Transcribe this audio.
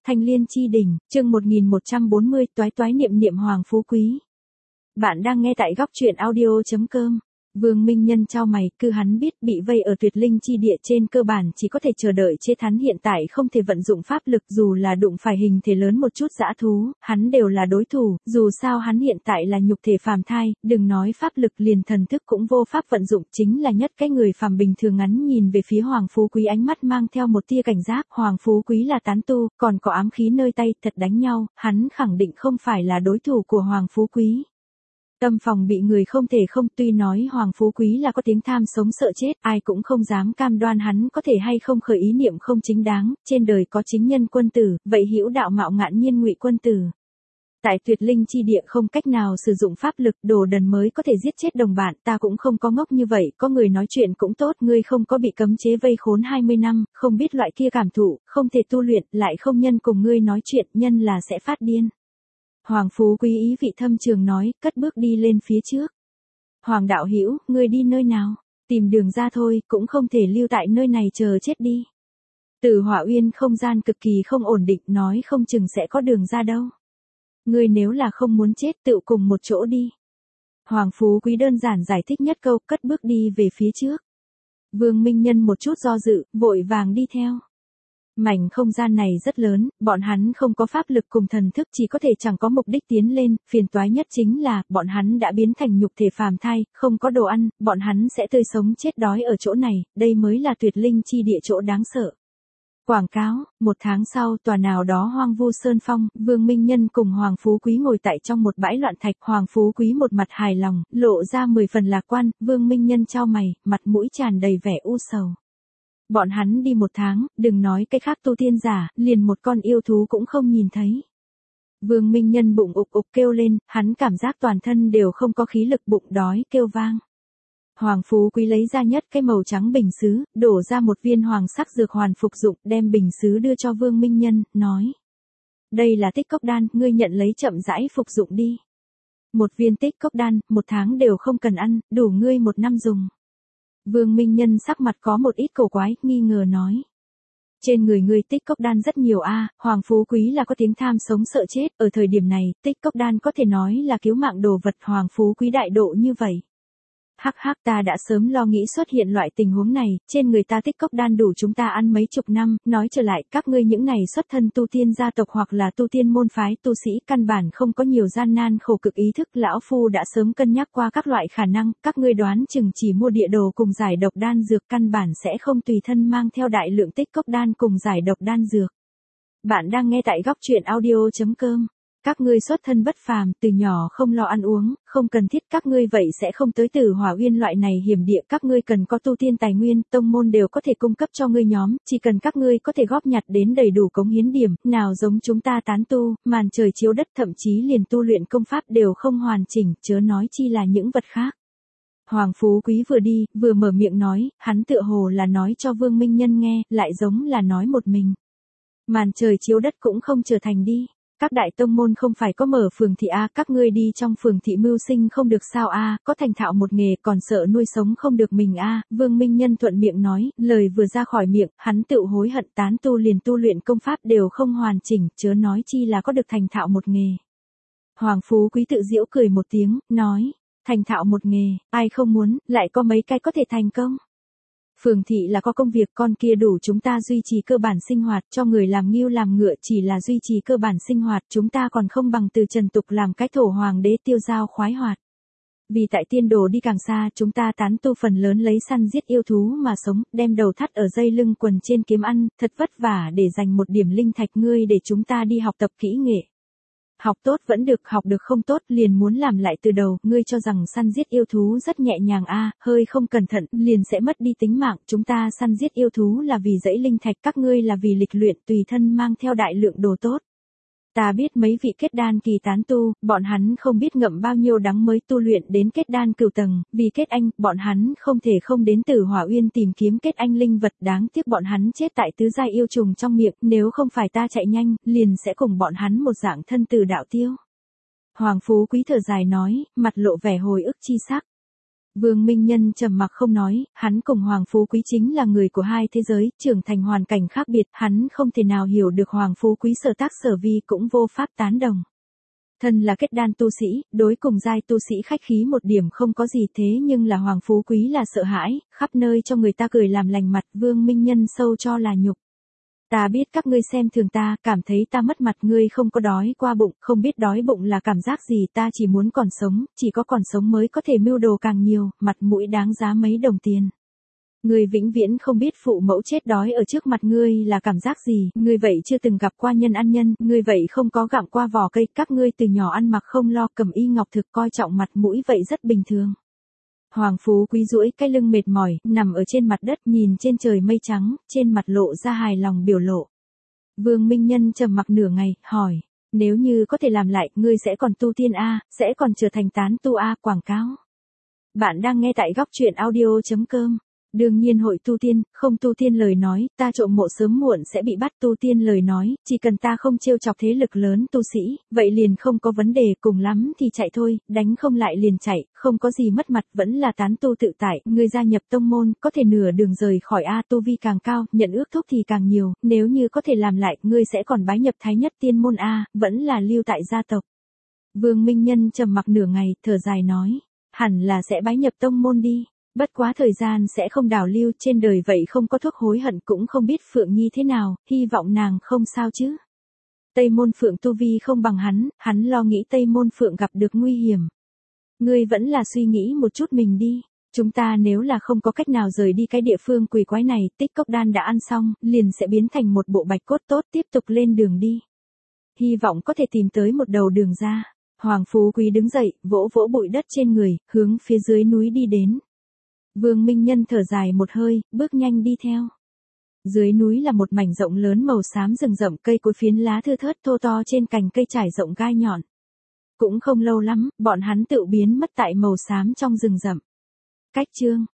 Thanh Liên Chi Đỉnh, chương 1140, toái toái niệm niệm Hoàng Phú Quý. Bạn đang nghe tại góc truyện audio.com. Vương Minh Nhân chau mày, cứ hắn biết bị vây ở Tuyệt Linh Chi Địa trên cơ bản chỉ có thể chờ đợi chết, hắn hiện tại không thể vận dụng pháp lực, dù là đụng phải hình thể lớn một chút dã thú, hắn đều là đối thủ, dù sao hắn hiện tại là nhục thể phàm thai, đừng nói pháp lực, liền thần thức cũng vô pháp vận dụng, chính là nhất cái người phàm bình thường. Ngắn nhìn về phía Hoàng Phú Quý, ánh mắt mang theo một tia cảnh giác. Hoàng Phú Quý là tán tu, còn có ám khí nơi tay, thật đánh nhau, hắn khẳng định không phải là đối thủ của Hoàng Phú Quý. Tâm phòng bị người không thể không, tuy nói Hoàng Phú Quý là có tiếng tham sống sợ chết, ai cũng không dám cam đoan hắn có thể hay không khởi ý niệm không chính đáng, trên đời có chính nhân quân tử, vậy hữu đạo mạo ngạn nhiên ngụy quân tử. Tại Tuyệt Linh Chi Địa không cách nào sử dụng pháp lực, đồ đần mới có thể giết chết đồng bạn, ta cũng không có ngốc như vậy, có người nói chuyện cũng tốt, ngươi không có bị cấm chế vây khốn 20 năm, không biết loại kia cảm thụ, không thể tu luyện, lại không nhân cùng ngươi nói chuyện, nhân là sẽ phát điên. Hoàng Phú Quý ý vị thâm trường nói, cất bước đi lên phía trước. Hoàng đạo hữu, ngươi đi nơi nào? Tìm đường ra thôi, cũng không thể lưu tại nơi này chờ chết đi. Từ Hỏa Uyên không gian cực kỳ không ổn định, nói không chừng sẽ có đường ra đâu. Ngươi nếu là không muốn chết, tự cùng một chỗ đi. Hoàng Phú Quý đơn giản giải thích nhất câu, cất bước đi về phía trước. Vương Minh Nhân một chút do dự, vội vàng đi theo. Mảnh không gian này rất lớn, bọn hắn không có pháp lực cùng thần thức, chỉ có thể chẳng có mục đích tiến lên, phiền toái nhất chính là, bọn hắn đã biến thành nhục thể phàm thai, không có đồ ăn, bọn hắn sẽ tươi sống chết đói ở chỗ này, đây mới là Tuyệt Linh Chi Địa chỗ đáng sợ. Quảng cáo, 1 tháng sau, tòa nào đó hoang vu sơn phong, Vương Minh Nhân cùng Hoàng Phú Quý ngồi tại trong một bãi loạn thạch, Hoàng Phú Quý một mặt hài lòng, lộ ra 10 phần lạc quan, Vương Minh Nhân chau mày, mặt mũi tràn đầy vẻ u sầu. Bọn hắn đi 1 tháng, đừng nói cái khác tu tiên giả, liền một con yêu thú cũng không nhìn thấy. Vương Minh Nhân bụng ục ục kêu lên, hắn cảm giác toàn thân đều không có khí lực, bụng đói kêu vang. Hoàng Phú Quý lấy ra nhất cái màu trắng bình sứ, đổ ra một viên hoàng sắc dược hoàn phục dụng, đem bình sứ đưa cho Vương Minh Nhân, nói. Đây là tích cốc đan, ngươi nhận lấy chậm rãi phục dụng đi. 1 viên tích cốc đan, 1 tháng đều không cần ăn, đủ ngươi 1 năm dùng. Vương Minh Nhân sắc mặt có một ít cổ quái, nghi ngờ nói. Trên người ngươi tích cốc đan rất nhiều a, Hoàng Phú Quý là có tiếng tham sống sợ chết, ở thời điểm này, tích cốc đan có thể nói là cứu mạng đồ vật, Hoàng Phú Quý đại độ như vậy. Hắc hắc, ta đã sớm lo nghĩ xuất hiện loại tình huống này, trên người ta tích cốc đan đủ chúng ta ăn mấy chục năm, nói trở lại, các ngươi những này xuất thân tu tiên gia tộc hoặc là tu tiên môn phái tu sĩ căn bản không có nhiều gian nan khổ cực ý thức, lão phu đã sớm cân nhắc qua các loại khả năng, các ngươi đoán chừng chỉ mua địa đồ cùng giải độc đan dược căn bản sẽ không tùy thân mang theo đại lượng tích cốc đan cùng giải độc đan dược. Bạn đang nghe tại góc truyện audio.com. Các ngươi xuất thân bất phàm, từ nhỏ không lo ăn uống, không cần thiết, các ngươi vậy sẽ không tới Tử Hỏa Uyên loại này hiểm địa, các ngươi cần có tu tiên tài nguyên, tông môn đều có thể cung cấp cho ngươi nhóm, chỉ cần các ngươi có thể góp nhặt đến đầy đủ cống hiến điểm, nào giống chúng ta tán tu, màn trời chiếu đất, thậm chí liền tu luyện công pháp đều không hoàn chỉnh, chớ nói chi là những vật khác. Hoàng Phú Quý vừa đi, vừa mở miệng nói, hắn tựa hồ là nói cho Vương Minh Nhân nghe, lại giống là nói một mình. Màn trời chiếu đất cũng không trở thành đi. Các đại tông môn không phải có mở phường thị a, các ngươi đi trong phường thị mưu sinh không được sao a, có thành thạo một nghề còn sợ nuôi sống không được mình a. Vương Minh Nhân thuận miệng nói, lời vừa ra khỏi miệng, hắn tự hối hận, tán tu liền tu luyện công pháp đều không hoàn chỉnh, chớ nói chi là có được thành thạo một nghề. Hoàng Phú Quý tự giễu cười một tiếng, nói, thành thạo một nghề, ai không muốn, lại có mấy cái có thể thành công. Phường thị là có công việc, con kia đủ chúng ta duy trì cơ bản sinh hoạt, cho người làm ngưu làm ngựa chỉ là duy trì cơ bản sinh hoạt, chúng ta còn không bằng từ trần tục làm cái thổ hoàng đế tiêu dao khoái hoạt. Vì tại tiên đồ đi càng xa, chúng ta tán tu phần lớn lấy săn giết yêu thú mà sống, đem đầu thắt ở dây lưng quần trên kiếm ăn, thật vất vả để dành một điểm linh thạch, ngươi để chúng ta đi học tập kỹ nghệ. Học tốt vẫn được, học được không tốt liền muốn làm lại từ đầu, ngươi cho rằng săn giết yêu thú rất nhẹ nhàng a, hơi không cẩn thận liền sẽ mất đi tính mạng, chúng ta săn giết yêu thú là vì dãy linh thạch, các ngươi là vì lịch luyện, tùy thân mang theo đại lượng đồ tốt. Ta biết mấy vị kết đan kỳ tán tu, bọn hắn không biết ngậm bao nhiêu đắng mới tu luyện đến kết đan cửu tầng, vì kết anh, bọn hắn không thể không đến Tử Hỏa Uyên tìm kiếm kết anh linh vật, đáng tiếc bọn hắn chết tại tứ giai yêu trùng trong miệng, nếu không phải ta chạy nhanh, liền sẽ cùng bọn hắn một dạng thân tử đạo tiêu. Hoàng Phú Quý thở dài nói, mặt lộ vẻ hồi ức chi sắc. Vương Minh Nhân trầm mặc không nói, hắn cùng Hoàng Phú Quý chính là người của hai thế giới, trưởng thành hoàn cảnh khác biệt, hắn không thể nào hiểu được Hoàng Phú Quý sở tác sở vi, cũng vô pháp tán đồng. Thân là kết đan tu sĩ, đối cùng giai tu sĩ khách khí một điểm không có gì, thế nhưng là Hoàng Phú Quý là sợ hãi, khắp nơi cho người ta cười làm lành mặt, Vương Minh Nhân sâu cho là nhục. Ta biết các ngươi xem thường ta, cảm thấy ta mất mặt, ngươi không có đói qua bụng, không biết đói bụng là cảm giác gì, ta chỉ muốn còn sống, chỉ có còn sống mới có thể mưu đồ càng nhiều, mặt mũi đáng giá mấy đồng tiền. Ngươi vĩnh viễn không biết phụ mẫu chết đói ở trước mặt ngươi là cảm giác gì, ngươi vậy chưa từng gặp qua nhân ăn nhân, ngươi vậy không có gặm qua vỏ cây, các ngươi từ nhỏ ăn mặc không lo, cầm y ngọc thực, coi trọng mặt mũi vậy rất bình thường. Hoàng Phú Quý duỗi cái lưng mệt mỏi, nằm ở trên mặt đất nhìn trên trời mây trắng, trên mặt lộ ra hài lòng biểu lộ. Vương Minh Nhân trầm mặc nửa ngày, hỏi, nếu như có thể làm lại, ngươi sẽ còn tu tiên A, sẽ còn trở thành tán tu A, quảng cáo. Bạn đang nghe tại góc truyện audio.com. Đương nhiên hội tu tiên, không tu tiên lời nói, ta trộm mộ sớm muộn sẽ bị bắt, tu tiên lời nói, chỉ cần ta không trêu chọc thế lực lớn tu sĩ, vậy liền không có vấn đề, cùng lắm thì chạy thôi, đánh không lại liền chạy, không có gì mất mặt, vẫn là tán tu tự tại, ngươi gia nhập tông môn, có thể nửa đường rời khỏi A, tu vi càng cao, nhận ước thúc thì càng nhiều, nếu như có thể làm lại, ngươi sẽ còn bái nhập thái nhất tiên môn A, vẫn là lưu tại gia tộc. Vương Minh Nhân trầm mặc nửa ngày, thở dài nói, hẳn là sẽ bái nhập tông môn đi. Bất quá thời gian sẽ không đảo lưu, trên đời vậy không có thuốc hối hận, cũng không biết Phượng Nhi thế nào, hy vọng nàng không sao chứ. Tây Môn Phượng tu vi không bằng hắn lo nghĩ Tây Môn Phượng gặp được nguy hiểm. Ngươi vẫn là suy nghĩ một chút mình đi, chúng ta nếu là không có cách nào rời đi cái địa phương quỷ quái này, tích cốc đan đã ăn xong, liền sẽ biến thành một bộ bạch cốt tốt, tiếp tục lên đường đi. Hy vọng có thể tìm tới một đầu đường ra. Hoàng Phú Quý đứng dậy, vỗ vỗ bụi đất trên người, hướng phía dưới núi đi đến. Vương Minh Nhân thở dài một hơi, bước nhanh đi theo. Dưới núi là một mảnh rộng lớn màu xám rừng rậm, cây cối phiến lá thưa thớt thô to trên cành cây trải rộng gai nhọn. Cũng không lâu lắm, bọn hắn tự biến mất tại màu xám trong rừng rậm. Cách chương